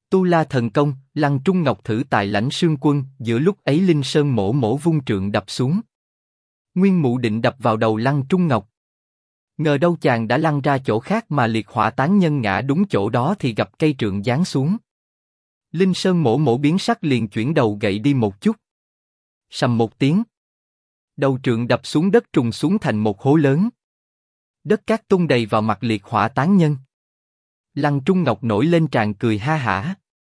Tu La thần công, Lăng Trung Ngọc thử tại Lãnh Sương Quân. Giữa lúc ấy Linh Sơn Mỗ Mỗ vung trượng đập xuống. Nguyên Mụ định đập vào đầu Lăng Trung Ngọc. Ngờ đâu chàng đã lăn ra chỗ khác mà liệt hỏa tán nhân ngã đúng chỗ đó thì gặp cây trượng giáng xuống. Linh Sơn Mỗ Mỗ biến sắc liền chuyển đầu gậy đi một chút. Sầm một tiếng. Đầu trượng đập xuống đất trùng xuống thành một hố lớn. Đất cát tung đầy vào mặt liệt hỏa tán nhân. Lăng Trung Ngọc nổi lên tràn cười ha hả.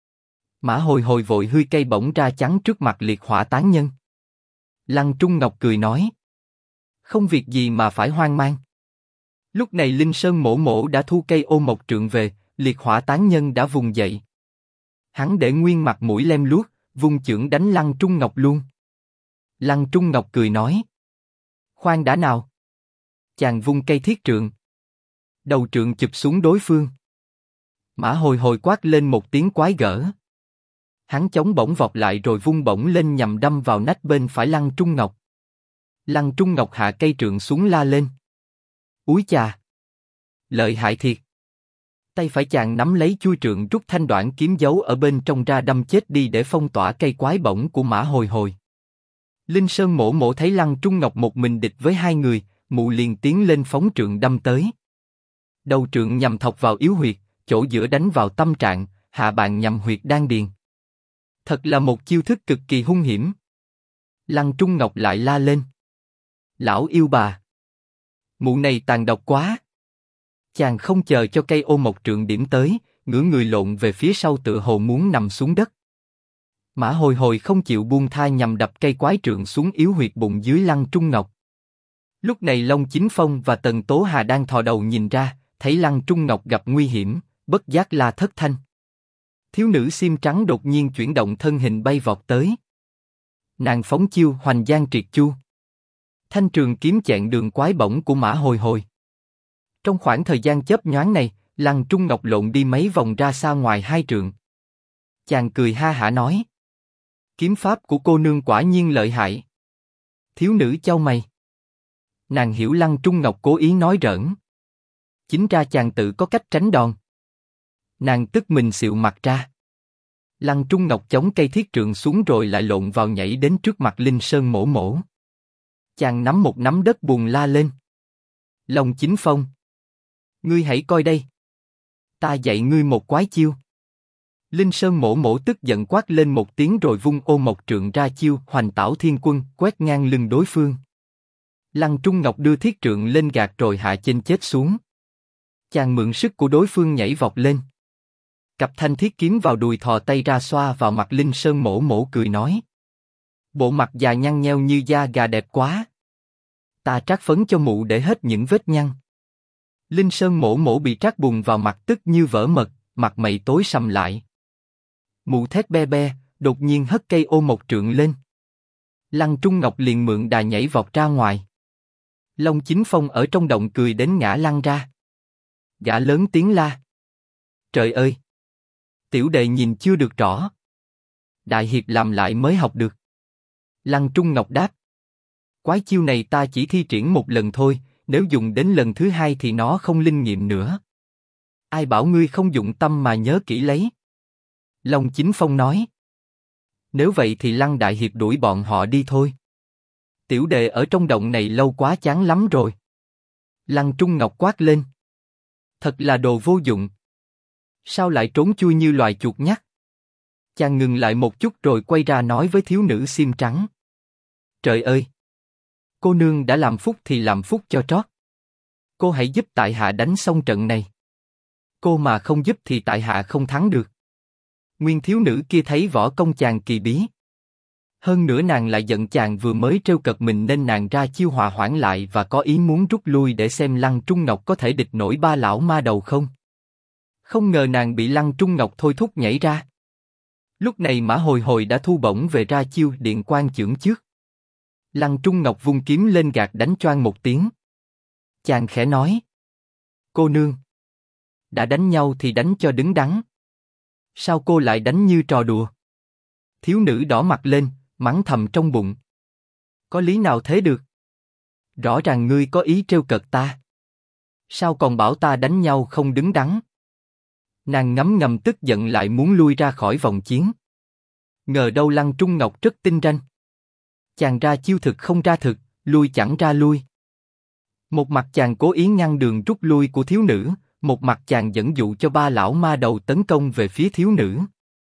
Mã Hồi Hồi vội hươi cây bổng ra chắn trước mặt liệt hỏa tán nhân. Lăng Trung Ngọc cười nói. Không việc gì mà phải hoang mang. Lúc này Linh Sơn Mỗ Mỗ đã thu cây ô mộc trượng về, liệt hỏa tán nhân đã vùng dậy. Hắn để nguyên mặt mũi lem luốc, vung chưởng đánh Lăng Trung Ngọc luôn. Lăng Trung Ngọc cười nói. Khoan đã nào. Chàng vung cây thiết trượng. Đầu trượng chụp xuống đối phương. Mã Hồi Hồi quát lên một tiếng quái gở. Hắn chống bổng vọt lại rồi vung bổng lên nhằm đâm vào nách bên phải Lăng Trung Ngọc. Lăng Trung Ngọc hạ cây trượng xuống la lên. Úi chà! Lợi hại thiệt! Tay phải chàng nắm lấy chuôi trượng rút thanh đoạn kiếm giấu ở bên trong ra đâm chết đi để phong tỏa cây quái bổng của Mã Hồi Hồi. Linh Sơn Mỗ Mỗ thấy Lăng Trung Ngọc một mình địch với hai người, mụ liền tiến lên phóng trượng đâm tới. Đầu trượng nhằm thọc vào yếu huyệt, chỗ giữa đánh vào tâm trạng, hạ bàn nhằm huyệt đan điền. Thật là một chiêu thức cực kỳ hung hiểm. Lăng Trung Ngọc lại la lên. Lão yêu bà! Mụ này tàn độc quá! Chàng không chờ cho cây ô mộc trượng điểm tới, ngửa người lộn về phía sau tựa hồ muốn nằm xuống đất. Mã Hồi Hồi không chịu buông tha nhằm đập cây quái trượng xuống yếu huyệt bụng dưới Lăng Trung Ngọc. Lúc này Long Chính Phong và Tần Tố Hà đang thò đầu nhìn ra, thấy Lăng Trung Ngọc gặp nguy hiểm, bất giác la thất thanh. Thiếu nữ xiêm trắng đột nhiên chuyển động thân hình bay vọt tới. Nàng phóng chiêu Hoành Giang Triệt Chu. Thanh trường kiếm chẹn đường quái bổng của Mã Hồi Hồi. Trong khoảng thời gian chớp nhoáng này, Lăng Trung Ngọc lộn đi mấy vòng ra xa ngoài hai trượng. Chàng cười ha hả nói. Kiếm pháp của cô nương quả nhiên lợi hại. Thiếu nữ chau mày. Nàng hiểu Lăng Trung Ngọc cố ý nói giỡn. Chính ra chàng tự có cách tránh đòn. Nàng tức mình xịu mặt ra. Lăng Trung Ngọc chống cây thiết trượng xuống rồi lại lộn vào nhảy đến trước mặt Linh Sơn Mỗ Mỗ. Chàng nắm một nắm đất bùn la lên. Long Chính Phong! Ngươi hãy coi đây. Ta dạy ngươi một quái chiêu. Linh Sơn Mỗ Mỗ tức giận quát lên một tiếng rồi vung ô mộc trượng ra chiêu Hoành Tảo Thiên Quân quét ngang lưng đối phương. Lăng Trung Ngọc đưa thiết trượng lên gạt rồi hạ chênh chết xuống. Chàng mượn sức của đối phương nhảy vọt lên. Cặp thanh thiết kiếm vào đùi thò tay ra xoa vào mặt Linh Sơn Mỗ Mỗ cười nói. Bộ mặt già nhăn nheo như da gà đẹp quá. Ta trát phấn cho mụ để hết những vết nhăn. Linh Sơn Mỗ Mỗ bị trát bùn vào mặt tức như vỡ mật, mặt mày tối sầm lại. Mụ thét be be, đột nhiên hất cây ô mộc trượng lên. Lăng Trung Ngọc liền mượn đà nhảy vọt ra ngoài. Long Chính Phong ở trong động cười đến ngã lăn ra. Gã lớn tiếng la. Trời ơi! Tiểu đệ nhìn chưa được rõ. Đại hiệp làm lại mới học được. Lăng Trung Ngọc đáp. Quái chiêu này ta chỉ thi triển một lần thôi, nếu dùng đến lần thứ hai thì nó không linh nghiệm nữa. Ai bảo ngươi không dụng tâm mà nhớ kỹ lấy. Long Chính Phong nói. Nếu vậy thì Lăng đại hiệp đuổi bọn họ đi thôi. Tiểu đệ ở trong động này lâu quá chán lắm rồi. Lăng Trung Ngọc quát lên. Thật là đồ vô dụng. Sao lại trốn chui như loài chuột nhắt? Chàng ngừng lại một chút rồi quay ra nói với thiếu nữ xiêm trắng. Trời ơi! Cô nương đã làm phúc thì làm phúc cho trót. Cô hãy giúp tại hạ đánh xong trận này. Cô mà không giúp thì tại hạ không thắng được. Nguyên thiếu nữ kia thấy võ công chàng kỳ bí. Hơn nữa nàng lại giận chàng vừa mới trêu cợt mình nên nàng ra chiêu hòa hoãn lại và có ý muốn rút lui để xem Lăng Trung Ngọc có thể địch nổi ba lão ma đầu không. Không ngờ nàng bị Lăng Trung Ngọc thôi thúc nhảy ra. Lúc này Mã Hồi Hồi đã thu bổng về ra chiêu điện quan chưởng trước. Lăng Trung Ngọc vung kiếm lên gạt đánh choang một tiếng. Chàng khẽ nói. Cô nương! Đã đánh nhau thì đánh cho đứng đắn. Sao cô lại đánh như trò đùa? Thiếu nữ đỏ mặt lên, mắng thầm trong bụng. Có lý nào thế được? Rõ ràng ngươi có ý trêu cợt ta. Sao còn bảo ta đánh nhau không đứng đắn? Nàng ngấm ngầm tức giận lại muốn lui ra khỏi vòng chiến. Ngờ đâu Lăng Trung Ngọc rất tinh ranh. Chàng ra chiêu thực không ra thực, lui chẳng ra lui. Một mặt chàng cố ý ngăn đường rút lui của thiếu nữ, một mặt chàng dẫn dụ cho ba lão ma đầu tấn công về phía thiếu nữ.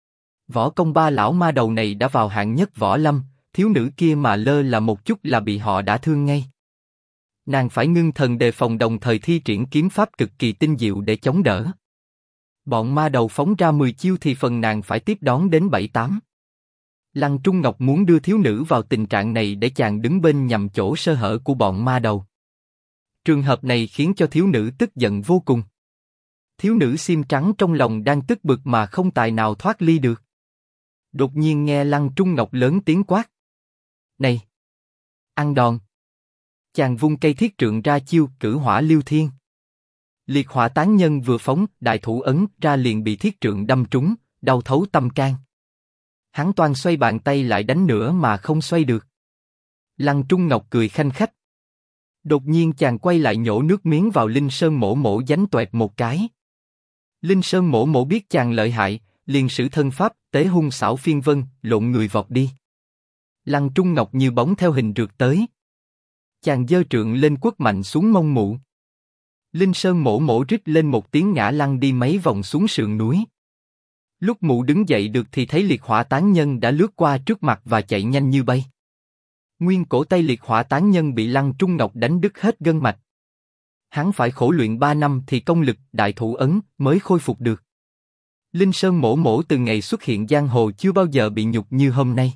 Võ công ba lão ma đầu này đã vào hạng nhất võ lâm, thiếu nữ kia mà lơ là một chút là bị họ đã thương ngay. Nàng phải ngưng thần đề phòng, đồng thời thi triển kiếm pháp cực kỳ tinh diệu để chống đỡ. Bọn ma đầu phóng ra 10 chiêu thì phần nàng phải tiếp đón đến 7-8. Lăng Trung Ngọc muốn đưa thiếu nữ vào tình trạng này để chàng đứng bên nhằm chỗ sơ hở của bọn ma đầu. Trường hợp này khiến cho thiếu nữ tức giận vô cùng. Thiếu nữ xiêm trắng trong lòng đang tức bực mà không tài nào thoát ly được. Đột nhiên nghe Lăng Trung Ngọc lớn tiếng quát: "Này! Ăn đòn!" Chàng vung cây thiết trượng ra chiêu Cử Hỏa Liêu Thiên. Liệt hỏa tán nhân vừa phóng đại thủ ấn ra liền bị thiết trượng đâm trúng, đau thấu tâm can. Hắn toan xoay bàn tay lại đánh nữa mà không xoay được. Lăng Trung Ngọc cười khanh khách. Đột nhiên chàng quay lại nhổ nước miếng vào Linh Sơn Mổ Mổ dánh toẹt một cái. Linh Sơn Mổ Mổ biết chàng lợi hại, liền sử thân pháp Tế Hung Xảo Phiên Vân, lộn người vọt đi. Lăng Trung Ngọc như bóng theo hình rượt tới. Chàng giơ trượng lên quất mạnh xuống mông mụ. Linh Sơn Mổ Mổ rít lên một tiếng ngã lăn đi mấy vòng xuống sườn núi. Lúc mụ đứng dậy được thì thấy liệt hỏa tán nhân đã lướt qua trước mặt và chạy nhanh như bay. Nguyên cổ tay liệt hỏa tán nhân bị Lăng Trung Ngọc đánh đứt hết gân mạch. Hắn phải khổ luyện 3 năm thì công lực đại thủ ấn mới khôi phục được. Linh Sơn Mổ Mổ từ ngày xuất hiện giang hồ chưa bao giờ bị nhục như hôm nay.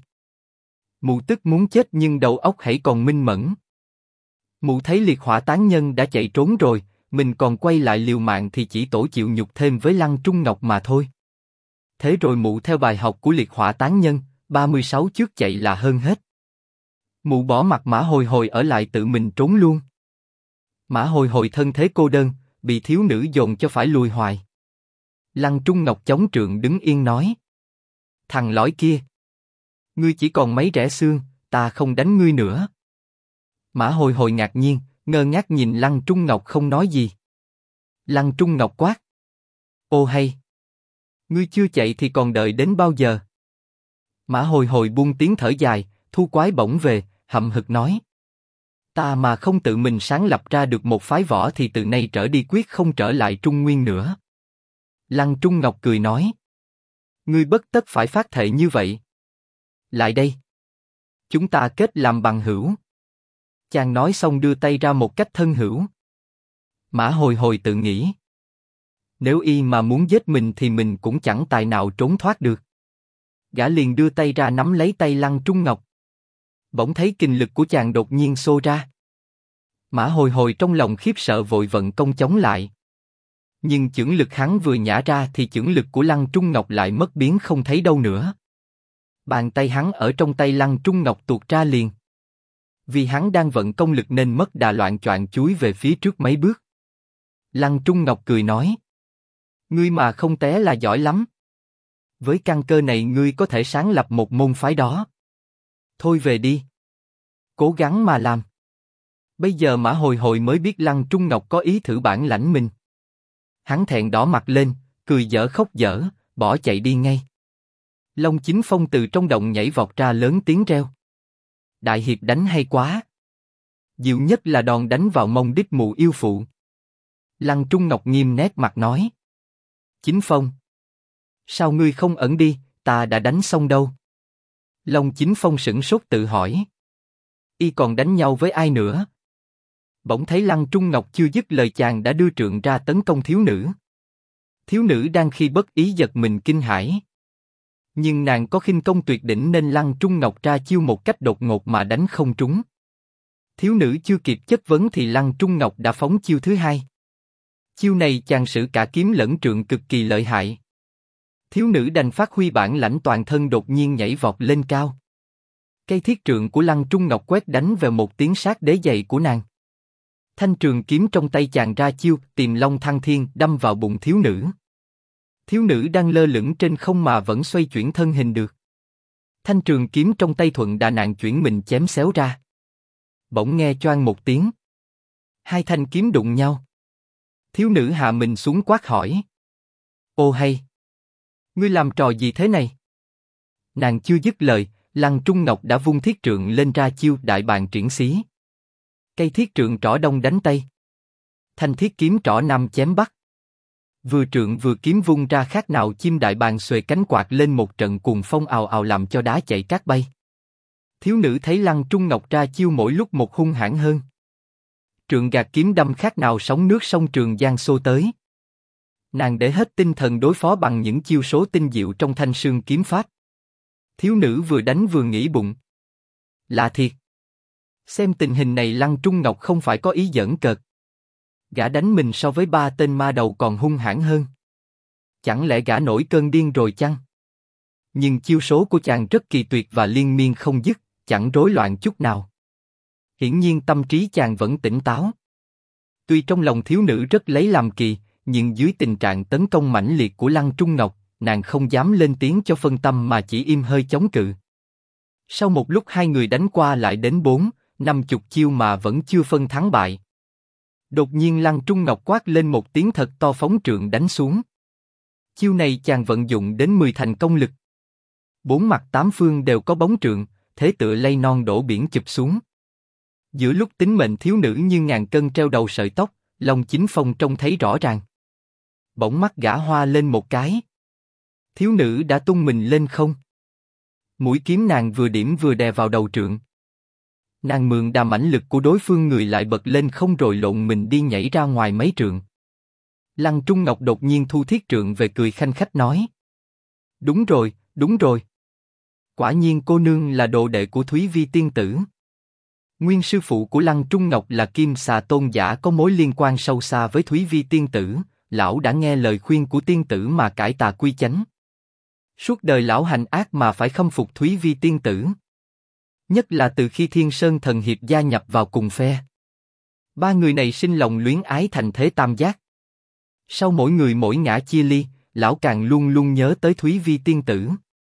Mụ tức muốn chết nhưng đầu óc hãy còn minh mẫn. Mụ thấy liệt hỏa tán nhân đã chạy trốn rồi, mình còn quay lại liều mạng thì chỉ tổ chịu nhục thêm với Lăng Trung Ngọc mà thôi. Thế rồi mụ theo bài học của liệt hỏa tán nhân, 36 trước chạy là hơn hết. Mụ bỏ mặc Mã Hồi Hồi ở lại tự mình trốn luôn. Mã Hồi Hồi thân thế cô đơn, bị thiếu nữ dồn cho phải lùi hoài. Lăng Trung Ngọc chống trượng đứng yên nói: "Thằng lõi kia, ngươi chỉ còn mấy rẻ xương, ta không đánh ngươi nữa." Mã Hồi Hồi ngạc nhiên, ngơ ngác nhìn Lăng Trung Ngọc không nói gì. Lăng Trung Ngọc quát: "Ô hay! Ngươi chưa chạy thì còn đợi đến bao giờ?" Mã Hồi Hồi buông tiếng thở dài, thu quái bổng về, hậm hực nói: "Ta mà không tự mình sáng lập ra được một phái võ thì từ nay trở đi quyết không trở lại Trung Nguyên nữa." Lăng Trung Ngọc cười nói: "Ngươi bất tất phải phát thệ như vậy. Lại đây, chúng ta kết làm bằng hữu." Chàng nói xong đưa tay ra một cách thân hữu. Mã Hồi Hồi tự nghĩ: nếu y mà muốn giết mình thì mình cũng chẳng tài nào trốn thoát được. Gã liền đưa tay ra nắm lấy tay Lăng Trung Ngọc. Bỗng thấy kình lực của chàng đột nhiên xô ra. Mã Hồi Hồi trong lòng khiếp sợ vội vận công chống lại. Nhưng chưởng lực hắn vừa nhả ra thì chưởng lực của Lăng Trung Ngọc lại mất biến không thấy đâu nữa. Bàn tay hắn ở trong tay Lăng Trung Ngọc tuột ra liền. Vì hắn đang vận công lực nên mất đà, loạn choạng chúi về phía trước mấy bước. Lăng Trung Ngọc cười nói: "Ngươi mà không té là giỏi lắm. Với căn cơ này ngươi có thể sáng lập một môn phái đó. Thôi về đi. Cố gắng mà làm." Bây giờ Mã Hồi Hồi mới biết Lăng Trung Ngọc có ý thử bản lãnh mình. Hắn thẹn đỏ mặt lên, cười dở khóc dở, bỏ chạy đi ngay. Long Chính Phong từ trong động nhảy vọt ra lớn tiếng reo: "Đại hiệp đánh hay quá! Diệu nhất là đòn đánh vào mông đích mụ yêu phụ." Lăng Trung Ngọc nghiêm nét mặt nói: "Chính Phong, sao ngươi không ẩn đi, ta đã đánh xong đâu." Long Chính Phong sửng sốt tự hỏi: y còn đánh nhau với ai nữa? Bỗng thấy Lăng Trung Ngọc chưa dứt lời chàng đã đưa trượng ra tấn công thiếu nữ. Thiếu nữ đang khi bất ý giật mình kinh hãi. Nhưng nàng có khinh công tuyệt đỉnh nên Lăng Trung Ngọc ra chiêu một cách đột ngột mà đánh không trúng. Thiếu nữ chưa kịp chất vấn thì Lăng Trung Ngọc đã phóng chiêu thứ hai. Chiêu này chàng sử cả kiếm lẫn trượng cực kỳ lợi hại. Thiếu nữ đành phát huy bản lãnh toàn thân đột nhiên nhảy vọt lên cao. Cây thiết trượng của Lăng Trung Ngọc quét đánh về một tiếng sát đế giày của nàng. Thanh trường kiếm trong tay chàng ra chiêu Tiềm Long Thăng Thiên đâm vào bụng thiếu nữ. Thiếu nữ đang lơ lửng trên không mà vẫn xoay chuyển thân hình được. Thanh trường kiếm trong tay thuận đà nạn chuyển mình chém xéo ra. Bỗng nghe choang một tiếng. Hai thanh kiếm đụng nhau. Thiếu nữ hạ mình xuống quát hỏi: Ô hay! Ngươi làm trò gì thế này? Nàng chưa dứt lời, Lăng Trung Ngọc đã vung thiết trượng lên ra chiêu đại bàng triển xí. Cây thiết trượng trỏ đông đánh tây. Thanh thiết kiếm trỏ nam chém bắc. Vừa trượng vừa kiếm vung ra khác nào chim đại bàng xuề cánh quạt lên một trận cuồng phong ào ào làm cho đá chạy cát bay. Thiếu nữ thấy Lăng Trung Ngọc ra chiêu mỗi lúc một hung hãn hơn. Trượng gạt kiếm đâm khác nào sóng nước sông Trường Giang xô tới. Nàng để hết tinh thần đối phó bằng những chiêu số tinh diệu trong thanh sương kiếm pháp. Thiếu nữ vừa đánh vừa nghĩ bụng. Lạ thiệt. Xem tình hình này Lăng Trung Ngọc không phải có ý giỡn cợt. Gã đánh mình so với 3 tên ma đầu còn hung hãn hơn. Chẳng lẽ gã nổi cơn điên rồi chăng? Nhưng chiêu số của chàng rất kỳ tuyệt và liên miên không dứt, chẳng rối loạn chút nào. Hiển nhiên tâm trí chàng vẫn tỉnh táo. Tuy trong lòng thiếu nữ rất lấy làm kỳ, nhưng dưới tình trạng tấn công mãnh liệt của Lăng Trung Ngọc, nàng không dám lên tiếng cho phân tâm mà chỉ im hơi chống cự. Sau một lúc hai người đánh qua lại đến 4-50 chiêu mà vẫn chưa phân thắng bại. Đột nhiên Lăng Trung Ngọc quát lên một tiếng thật to phóng trượng đánh xuống. Chiêu này chàng vận dụng đến 10 thành công lực. 4 mặt 8 phương đều có bóng trượng, thế tựa lay non đổ biển chụp xuống. Giữa lúc tính mệnh thiếu nữ như ngàn cân treo đầu sợi tóc, Long Chính Phong trông thấy rõ ràng. Bỗng mắt gã hoa lên một cái. Thiếu nữ đã tung mình lên không. Mũi kiếm nàng vừa điểm vừa đè vào đầu trượng. Nàng mượn đà mãnh lực của đối phương người lại bật lên không rồi lộn mình đi nhảy ra ngoài mấy trượng. Lăng Trung Ngọc đột nhiên thu thiết trượng về cười khanh khách nói. Đúng rồi, đúng rồi. Quả nhiên cô nương là đồ đệ của Thúy Vi tiên tử. Nguyên sư phụ của Lăng Trung Ngọc là Kim Xà Tôn giả có mối liên quan sâu xa với Thúy Vi tiên tử, lão đã nghe lời khuyên của tiên tử mà cải tà quy chánh. Suốt đời lão hành ác mà phải khâm phục Thúy Vi tiên tử. Nhất là từ khi Thiên Sơn Thần Hiệp gia nhập vào cùng phe. Ba người này sinh lòng luyến ái thành thế tam giác. Sau mỗi người mỗi ngã chia ly, lão càng luôn luôn nhớ tới Thúy Vi tiên tử.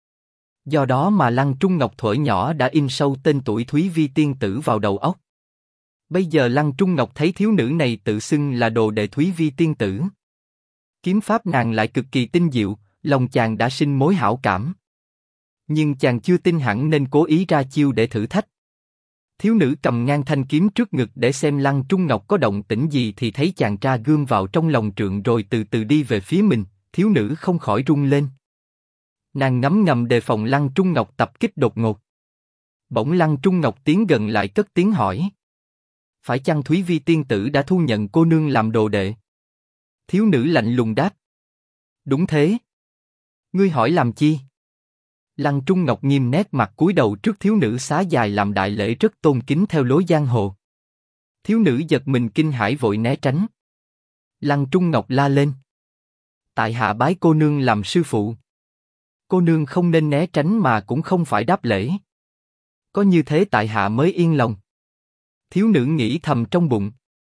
Do đó mà Lăng Trung Ngọc thuở nhỏ đã in sâu tên tuổi Thúy Vi tiên tử vào đầu óc. Bây giờ Lăng Trung Ngọc thấy thiếu nữ này tự xưng là đồ đệ Thúy Vi tiên tử. Kiếm pháp nàng lại cực kỳ tinh diệu, lòng chàng đã sinh mối hảo cảm. Nhưng chàng chưa tin hẳn nên cố ý ra chiêu để thử thách. Thiếu nữ cầm ngang thanh kiếm trước ngực để xem Lăng Trung Ngọc có động tĩnh gì thì thấy chàng tra gươm vào trong lòng trượng rồi từ từ đi về phía mình, thiếu nữ không khỏi run lên. Nàng ngấm ngầm đề phòng Lăng Trung Ngọc tập kích đột ngột. Bỗng Lăng Trung Ngọc tiến gần lại cất tiếng hỏi. Phải chăng Thúy Vi tiên tử đã thu nhận cô nương làm đồ đệ? Thiếu nữ lạnh lùng đáp. Đúng thế. Ngươi hỏi làm chi? Lăng Trung Ngọc nghiêm nét mặt cúi đầu trước thiếu nữ xá dài làm đại lễ rất tôn kính theo lối giang hồ. Thiếu nữ giật mình kinh hãi vội né tránh. Lăng Trung Ngọc la lên. Tại hạ bái cô nương làm sư phụ. Cô nương không nên né tránh mà cũng không phải đáp lễ. Có như thế tại hạ mới yên lòng. Thiếu nữ nghĩ thầm trong bụng.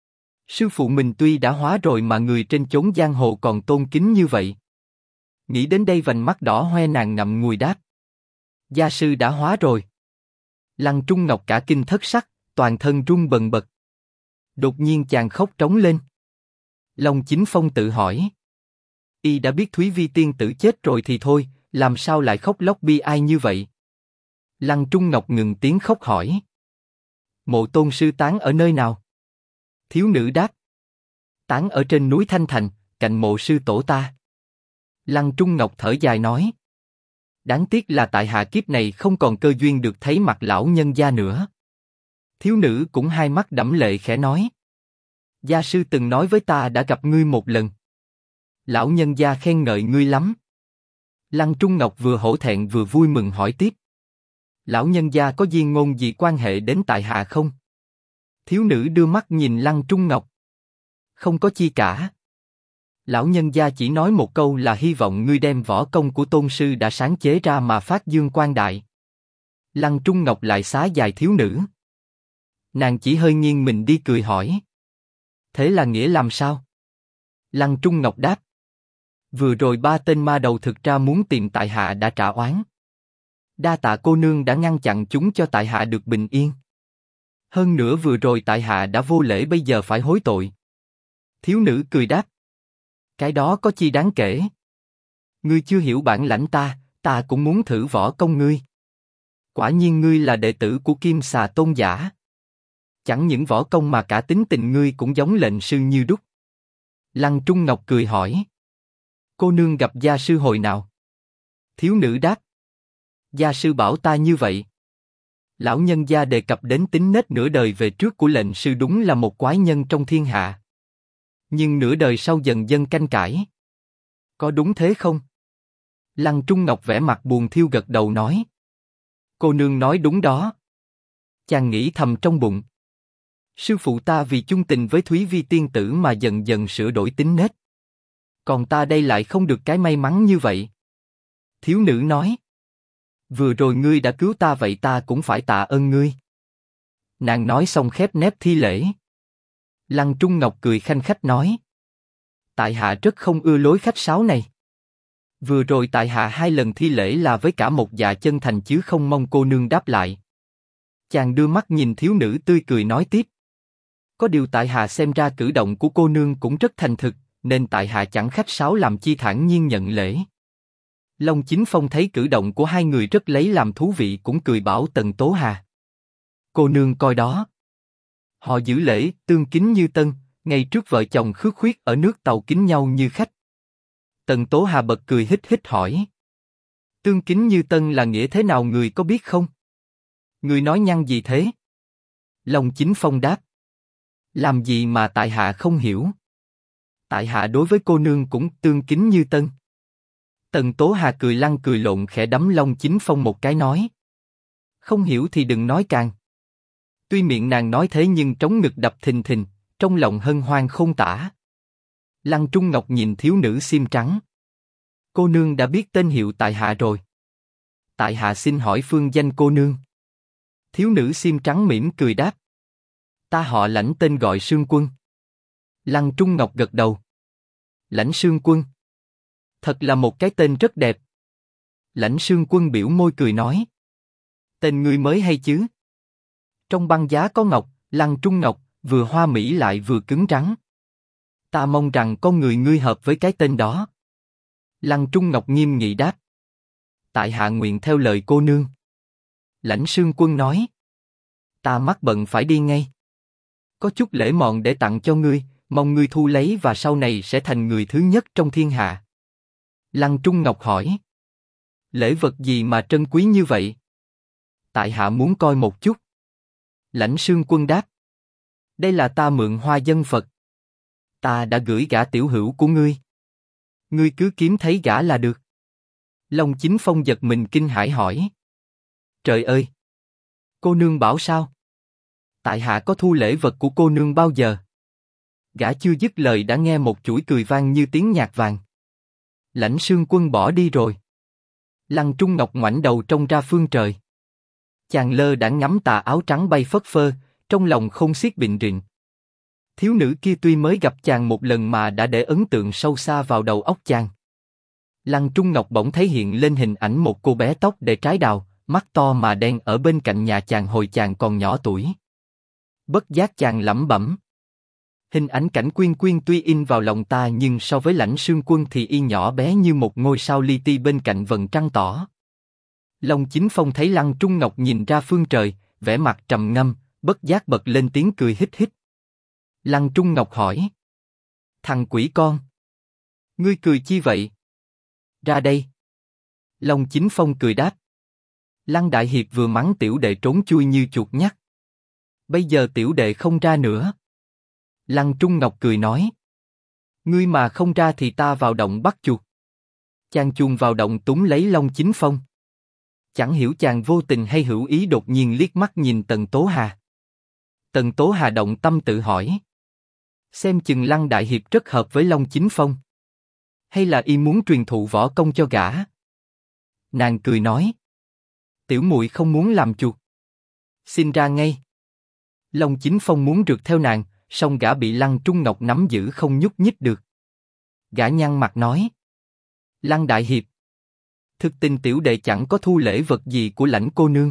Sư phụ mình tuy đã hóa rồi mà người trên chốn giang hồ còn tôn kính như vậy. Nghĩ đến đây vành mắt đỏ hoe nàng ngậm ngùi đáp. Gia sư đã hóa rồi. Lăng Trung Ngọc cả kinh thất sắc, toàn thân run bần bật. Đột nhiên chàng khóc trống lên. Long Chính Phong tự hỏi. Y đã biết Thúy Vi tiên tử chết rồi thì thôi, làm sao lại khóc lóc bi ai như vậy? Lăng Trung Ngọc ngừng tiếng khóc hỏi. Mộ tôn sư táng ở nơi nào? Thiếu nữ đáp. Táng ở trên núi Thanh Thành, cạnh mộ sư tổ ta. Lăng Trung Ngọc thở dài nói. Đáng tiếc là tại hạ kiếp này không còn cơ duyên được thấy mặt lão nhân gia nữa. Thiếu nữ cũng hai mắt đẫm lệ khẽ nói. Gia sư từng nói với ta đã gặp ngươi một lần. Lão nhân gia khen ngợi ngươi lắm. Lăng Trung Ngọc vừa hổ thẹn vừa vui mừng hỏi tiếp. Lão nhân gia có duyên ngôn gì quan hệ đến tại hạ không? Thiếu nữ đưa mắt nhìn Lăng Trung Ngọc. Không có chi cả. Lão nhân gia chỉ nói một câu là hy vọng ngươi đem võ công của tôn sư đã sáng chế ra mà phát dương quang đại. Lăng Trung Ngọc lại xá dài thiếu nữ. Nàng chỉ hơi nghiêng mình đi cười hỏi. Thế là nghĩa làm sao? Lăng Trung Ngọc đáp. Vừa rồi 3 tên ma đầu thực ra muốn tìm tại hạ đã trả oán. Đa tạ cô nương đã ngăn chặn chúng cho tại hạ được bình yên. Hơn nữa vừa rồi tại hạ đã vô lễ bây giờ phải hối tội. Thiếu nữ cười đáp. Cái đó có chi đáng kể? Ngươi chưa hiểu bản lãnh ta cũng muốn thử võ công ngươi. Quả nhiên ngươi là đệ tử của Kim Xà Tôn giả. Chẳng những võ công mà cả tính tình ngươi cũng giống lệnh sư như đúc. Lăng Trung Ngọc cười hỏi. Cô nương gặp gia sư hồi nào? Thiếu nữ đáp. Gia sư bảo ta như vậy. Lão nhân gia đề cập đến tính nết nửa đời về trước của lệnh sư đúng là một quái nhân trong thiên hạ. Nhưng nửa đời sau dần dần canh cải. Có đúng thế không? Lăng Trung Ngọc vẻ mặt buồn thiu gật đầu nói. Cô nương nói đúng đó. Chàng nghĩ thầm trong bụng. Sư phụ ta vì chung tình với Thúy Vi tiên tử mà dần dần sửa đổi tính nết. Còn ta đây lại không được cái may mắn như vậy. Thiếu nữ nói. Vừa rồi ngươi đã cứu ta vậy ta cũng phải tạ ơn ngươi. Nàng nói xong khép nép thi lễ. Lăng Trung Ngọc cười khanh khách nói. Tại hạ rất không ưa lối khách sáo này. Vừa rồi tại hạ 2 lần thi lễ là với cả một dạ chân thành chứ không mong cô nương đáp lại. Chàng đưa mắt nhìn thiếu nữ tươi cười nói tiếp. Có điều tại hạ xem ra cử động của cô nương cũng rất thành thực, nên tại hạ chẳng khách sáo làm chi thản nhiên nhận lễ. Long Chính Phong thấy cử động của hai người rất lấy làm thú vị cũng cười bảo Tần Tố Hà. Cô nương coi đó. Họ giữ lễ, tương kính như tân, ngày trước vợ chồng khước khuyết ở nước Tàu kính nhau như khách. Tần Tố Hà bật cười hít hít hỏi. Tương kính như tân là nghĩa thế nào người có biết không? Người nói nhăng gì thế? Long Chính Phong đáp. Làm gì mà tại hạ không hiểu? Tại hạ đối với cô nương cũng tương kính như tân. Tần Tố Hà cười lăn cười lộn khẽ đấm Long Chính Phong một cái nói. Không hiểu thì đừng nói càng. Tuy miệng nàng nói thế nhưng trống ngực đập thình thình, trong lòng hân hoan không tả. Lăng Trung Ngọc nhìn thiếu nữ xiêm trắng. Cô nương đã biết tên hiệu tại hạ rồi. Tại hạ xin hỏi phương danh cô nương. Thiếu nữ xiêm trắng mỉm cười đáp. Ta họ Lãnh tên gọi Sương Quân. Lăng Trung Ngọc gật đầu. Lãnh Sương Quân. Thật là một cái tên rất đẹp. Lãnh Sương Quân biểu môi cười nói. Tên ngươi mới hay chứ? Trong băng giá có ngọc, Lăng Trung Ngọc, vừa hoa mỹ lại vừa cứng rắn. Ta mong rằng con người ngươi hợp với cái tên đó. Lăng Trung Ngọc nghiêm nghị đáp. Tại hạ nguyện theo lời cô nương. Lãnh Sương Quân nói. Ta mắc bận phải đi ngay. Có chút lễ mọn để tặng cho ngươi, mong ngươi thu lấy và sau này sẽ thành người thứ nhất trong thiên hạ. Lăng Trung Ngọc hỏi. Lễ vật gì mà trân quý như vậy? Tại hạ muốn coi một chút. Lãnh Sương Quân đáp. Đây là ta mượn hoa dân Phật. Ta đã gửi gả tiểu hữu của ngươi. Ngươi cứ kiếm thấy gả là được. Long Chính Phong giật mình kinh hãi hỏi. Trời ơi! Cô nương bảo sao? Tại hạ có thu lễ vật của cô nương bao giờ? Gã chưa dứt lời đã nghe một chuỗi cười vang như tiếng nhạc vàng. Lãnh Sương Quân bỏ đi rồi. Lăng Trung Ngọc ngoảnh đầu trông ra phương trời. Chàng lơ đãng ngắm tà áo trắng bay phất phơ, trong lòng không xiết bịn rịn. Thiếu nữ kia tuy mới gặp chàng một lần mà đã để ấn tượng sâu xa vào đầu óc chàng. Lăng Trung Ngọc bỗng thấy hiện lên hình ảnh một cô bé tóc để trái đào, mắt to mà đen ở bên cạnh nhà chàng hồi chàng còn nhỏ tuổi. Bất giác chàng lẩm bẩm. Hình ảnh Cảnh Quyên Quyên tuy in vào lòng ta nhưng so với Lãnh Sương Quân thì y nhỏ bé như một ngôi sao li ti bên cạnh vầng trăng tỏ. Long Chính Phong thấy Lăng Trung Ngọc nhìn ra phương trời, vẻ mặt trầm ngâm, bất giác bật lên tiếng cười hít hít. Lăng Trung Ngọc hỏi. Thằng quỷ con! Ngươi cười chi vậy? Ra đây! Long Chính Phong cười đáp. Lăng Đại Hiệp vừa mắng tiểu đệ trốn chui như chuột nhắt. Bây giờ tiểu đệ không ra nữa. Lăng Trung Ngọc cười nói. Ngươi mà không ra thì ta vào động bắt chuột. Chàng chuồn vào động túm lấy Long Chính Phong. Chẳng hiểu chàng vô tình hay hữu ý đột nhiên liếc mắt nhìn Tần Tố Hà. Tần Tố Hà động tâm tự hỏi. Xem chừng Lăng Đại Hiệp rất hợp với Long Chính Phong. Hay là y muốn truyền thụ võ công cho gã? Nàng cười nói. Tiểu muội không muốn làm chuột. Xin ra ngay. Long Chính Phong muốn rượt theo nàng, song gã bị Lăng Trung Ngọc nắm giữ không nhúc nhích được. Gã nhăn mặt nói. Lăng Đại Hiệp. Thực tình tiểu đệ chẳng có thu lễ vật gì của Lãnh cô nương.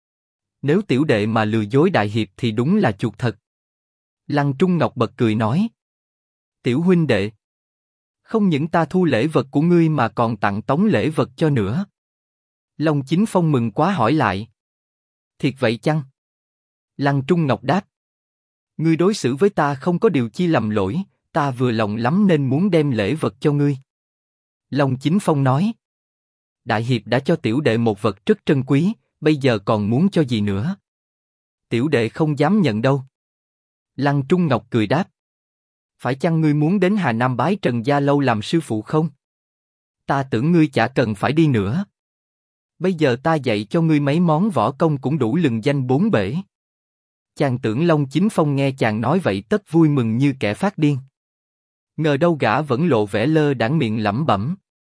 Nếu tiểu đệ mà lừa dối Đại Hiệp thì đúng là chuột thật. Lăng Trung Ngọc bật cười nói. Tiểu huynh đệ. Không những ta thu lễ vật của ngươi mà còn tặng tống lễ vật cho nữa. Long Chính Phong mừng quá hỏi lại. Thiệt vậy chăng? Lăng Trung Ngọc đáp. Ngươi đối xử với ta không có điều chi lầm lỗi, ta vừa lòng lắm nên muốn đem lễ vật cho ngươi. Long Chính Phong nói. Đại hiệp đã cho tiểu đệ một vật rất trân quý, bây giờ còn muốn cho gì nữa? Tiểu đệ không dám nhận đâu. Lăng Trung Ngọc cười đáp. Phải chăng ngươi muốn đến Hà Nam bái Trần Gia Lâu làm sư phụ không? Ta tưởng ngươi chả cần phải đi nữa. Bây giờ ta dạy cho ngươi mấy món võ công cũng đủ lừng danh bốn bể. Chàng tưởng Long Chính Phong nghe chàng nói vậy tất vui mừng như kẻ phát điên. Ngờ đâu gã vẫn lộ vẻ lơ đãng miệng lẩm bẩm.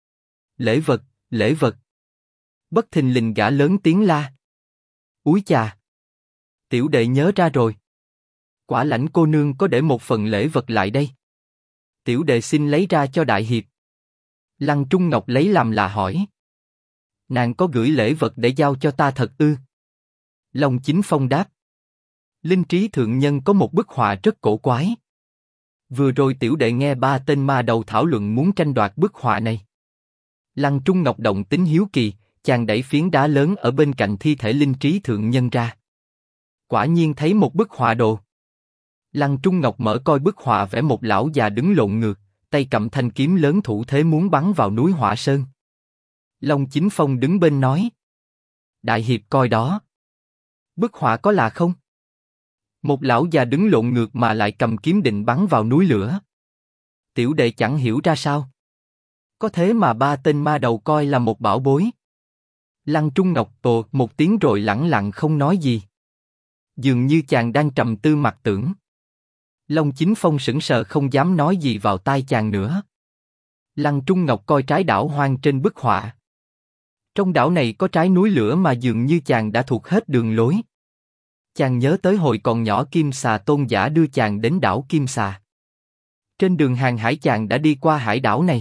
Lễ vật, lễ vật. Bất thình lình gã lớn tiếng la. Úi chà! Tiểu đệ nhớ ra rồi. Quả Lãnh cô nương có để một phần lễ vật lại đây. Tiểu đệ xin lấy ra cho đại hiệp. Lăng Trung Ngọc lấy làm lạ hỏi. Nàng có gửi lễ vật để giao cho ta thật ư? Long Chính Phong đáp. Linh Trí thượng nhân có một bức họa rất cổ quái. Vừa rồi tiểu đệ nghe ba tên ma đầu thảo luận muốn tranh đoạt bức họa này. Lăng Trung Ngọc động tính hiếu kỳ, chàng đẩy phiến đá lớn ở bên cạnh thi thể Linh Trí thượng nhân ra. Quả nhiên thấy một bức họa đồ. Lăng Trung Ngọc mở coi bức họa vẽ một lão già đứng lộn ngược, tay cầm thanh kiếm lớn thủ thế muốn bắn vào núi Hỏa Sơn. Long Chính Phong đứng bên nói. Đại hiệp coi đó. Bức họa có lạ không? Một lão già đứng lộn ngược mà lại cầm kiếm định bắn vào núi lửa. Tiểu đệ chẳng hiểu ra sao. Có thế mà ba tên ma đầu coi là một bảo bối. Lăng Trung Ngọc ồ một tiếng rồi lẳng lặng không nói gì. Dường như chàng đang trầm tư mặc tưởng. Long Chính Phong sững sờ không dám nói gì vào tai chàng nữa. Lăng Trung Ngọc coi trái đảo hoang trên bức họa. Trong đảo này có trái núi lửa mà dường như chàng đã thuộc hết đường lối. Chàng nhớ tới hồi còn nhỏ Kim Xà Tôn giả đưa chàng đến đảo Kim Xà. Trên đường hàng hải chàng đã đi qua hải đảo này.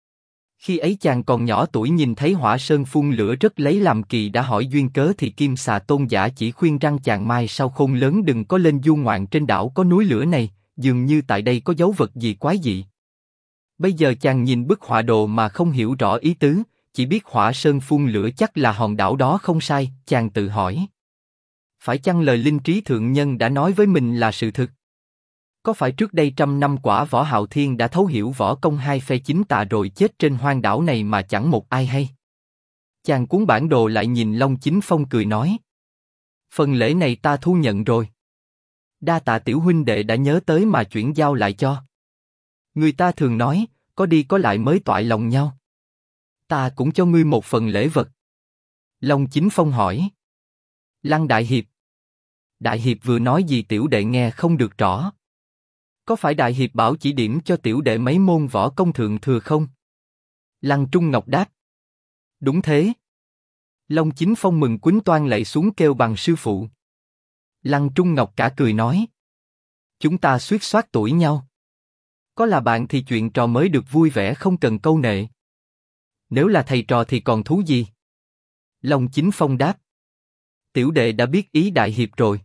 Khi ấy chàng còn nhỏ tuổi nhìn thấy Hỏa Sơn phun lửa rất lấy làm kỳ đã hỏi duyên cớ thì Kim Xà Tôn giả chỉ khuyên rằng chàng mai sau khôn lớn đừng có lên du ngoạn trên đảo có núi lửa này, dường như tại đây có dấu vật gì quái dị. Bây giờ chàng nhìn bức họa đồ mà không hiểu rõ ý tứ, chỉ biết Hỏa Sơn phun lửa chắc là hòn đảo đó không sai, chàng tự hỏi. Phải chăng lời Linh Trí thượng nhân đã nói với mình là sự thực? Có phải trước đây 100 năm Quả Võ Hạo Thiên đã thấu hiểu võ công hai phe chính tà rồi chết trên hoang đảo này mà chẳng một ai hay? Chàng cuốn bản đồ lại nhìn Long Chính Phong cười nói. Phần lễ này ta thu nhận rồi. Đa tạ tiểu huynh đệ đã nhớ tới mà chuyển giao lại cho. Người ta thường nói, có đi có lại mới toại lòng nhau. Ta cũng cho ngươi một phần lễ vật. Long Chính Phong hỏi. Lăng đại hiệp. Đại hiệp vừa nói gì tiểu đệ nghe không được rõ. Có phải đại hiệp bảo chỉ điểm cho tiểu đệ mấy môn võ công thượng thừa không? Lăng Trung Ngọc đáp. Đúng thế. Long Chính Phong mừng quýnh toan lạy xuống kêu bằng sư phụ. Lăng Trung Ngọc cả cười nói. Chúng ta xuýt xoát tuổi nhau. Có là bạn thì chuyện trò mới được vui vẻ không cần câu nệ. Nếu là thầy trò thì còn thú gì? Long Chính Phong đáp. Tiểu đệ đã biết ý đại hiệp rồi.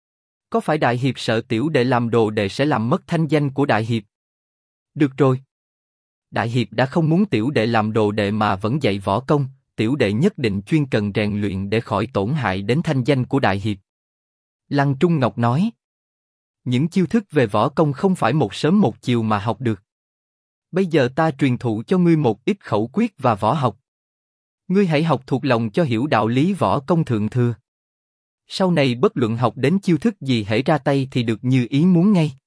Có phải đại hiệp sợ tiểu đệ làm đồ đệ sẽ làm mất thanh danh của đại hiệp? Được rồi. Đại hiệp đã không muốn tiểu đệ làm đồ đệ mà vẫn dạy võ công, tiểu đệ nhất định chuyên cần rèn luyện để khỏi tổn hại đến thanh danh của đại hiệp. Lăng Trung Ngọc nói. Những chiêu thức về võ công không phải một sớm một chiều mà học được. Bây giờ ta truyền thụ cho ngươi một ít khẩu quyết và võ học. Ngươi hãy học thuộc lòng cho hiểu đạo lý võ công thượng thừa. Sau này bất luận học đến chiêu thức gì hễ ra tay thì được như ý muốn ngay.